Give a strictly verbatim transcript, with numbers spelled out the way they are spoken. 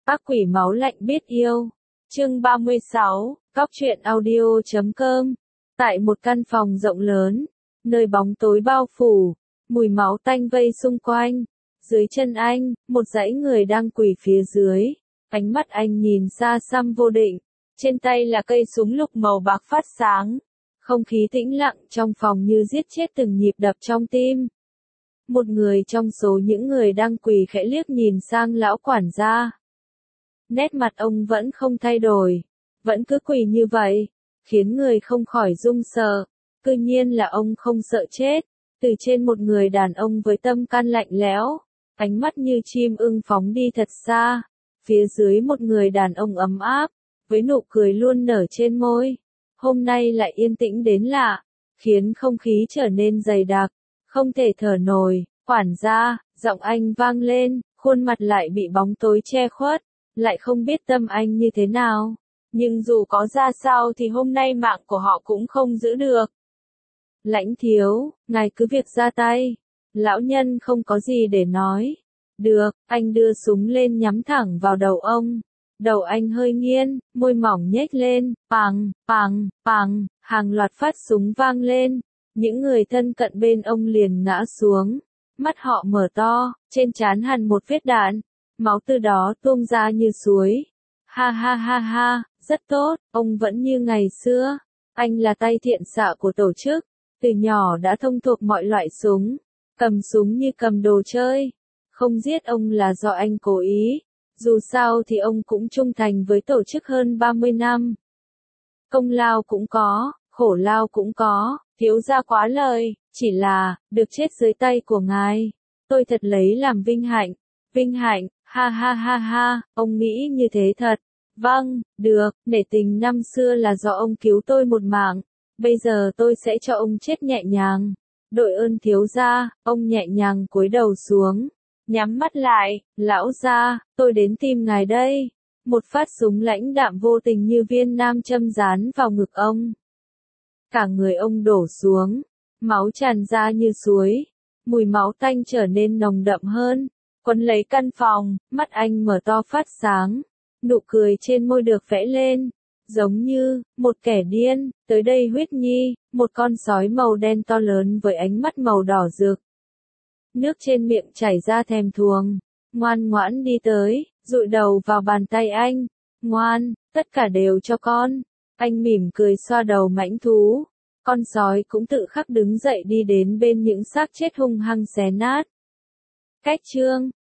Ác quỷ máu lạnh biết yêu. Chương ba mươi sáu, Cóc truyện audio chấm com. Tại một căn phòng rộng lớn, nơi bóng tối bao phủ, mùi máu tanh vây xung quanh. Dưới chân anh, một dãy người đang quỳ phía dưới. Ánh mắt anh nhìn xa xăm vô định. Trên tay là cây súng lục màu bạc phát sáng. Không khí tĩnh lặng trong phòng như giết chết từng nhịp đập trong tim. Một người trong số những người đang quỳ khẽ liếc nhìn sang lão quản gia. Nét mặt ông vẫn không thay đổi, vẫn cứ quỳ như vậy, khiến người không khỏi run sợ. Tự nhiên là ông không sợ chết. Từ trên một người đàn ông với tâm can lạnh lẽo, ánh mắt như chim ưng phóng đi thật xa. Phía dưới một người đàn ông ấm áp, với nụ cười luôn nở trên môi. Hôm nay lại yên tĩnh đến lạ, khiến không khí trở nên dày đặc, không thể thở nổi. Quản gia, giọng anh vang lên, khuôn mặt lại bị bóng tối che khuất, lại không biết tâm anh như thế nào. Nhưng dù có ra sao thì hôm nay mạng của họ cũng không giữ được. Lãnh thiếu, ngài cứ việc ra tay. Lão nhân không có gì để nói. Được, anh đưa súng lên nhắm thẳng vào đầu ông. Đầu anh hơi nghiêng, môi mỏng nhếch lên, pằng, pằng, pằng, hàng loạt phát súng vang lên. Những người thân cận bên ông liền ngã xuống. Mắt họ mở to, trên trán hằn một vết đạn. Máu từ đó tuôn ra như suối. Ha ha ha ha, rất tốt, ông vẫn như ngày xưa. Anh là tay thiện xạ của tổ chức. Từ nhỏ đã thông thuộc mọi loại súng. Cầm súng như cầm đồ chơi. Không giết ông là do anh cố ý. Dù sao thì ông cũng trung thành với tổ chức hơn ba mươi năm. Công lao cũng có, khổ lao cũng có, thiếu gia quá lời, chỉ là, được chết dưới tay của ngài. Tôi thật lấy làm vinh hạnh. Vinh hạnh, ha ha ha ha, ông nghĩ như thế thật. Vâng, được, nể tình năm xưa là do ông cứu tôi một mạng. Bây giờ tôi sẽ cho ông chết nhẹ nhàng. Đội ơn thiếu gia, ông nhẹ nhàng cúi đầu xuống. Nhắm mắt lại, lão gia, tôi đến tìm ngài đây. Một phát súng lãnh đạm vô tình như viên nam châm dán vào ngực ông. Cả người ông đổ xuống, máu tràn ra như suối. Mùi máu tanh trở nên nồng đậm hơn. Quấn lấy căn phòng, mắt anh mở to phát sáng. Nụ cười trên môi được vẽ lên. Giống như, một kẻ điên, tới đây Huyết Nhi, một con sói màu đen to lớn với ánh mắt màu đỏ rực. Nước trên miệng chảy ra thèm thuồng. Ngoan ngoãn đi tới, dụi đầu vào bàn tay anh. Ngoan, tất cả đều cho con. Anh mỉm cười xoa đầu mãnh thú. Con sói cũng tự khắc đứng dậy đi đến bên những xác chết hung hăng xé nát. Cách chương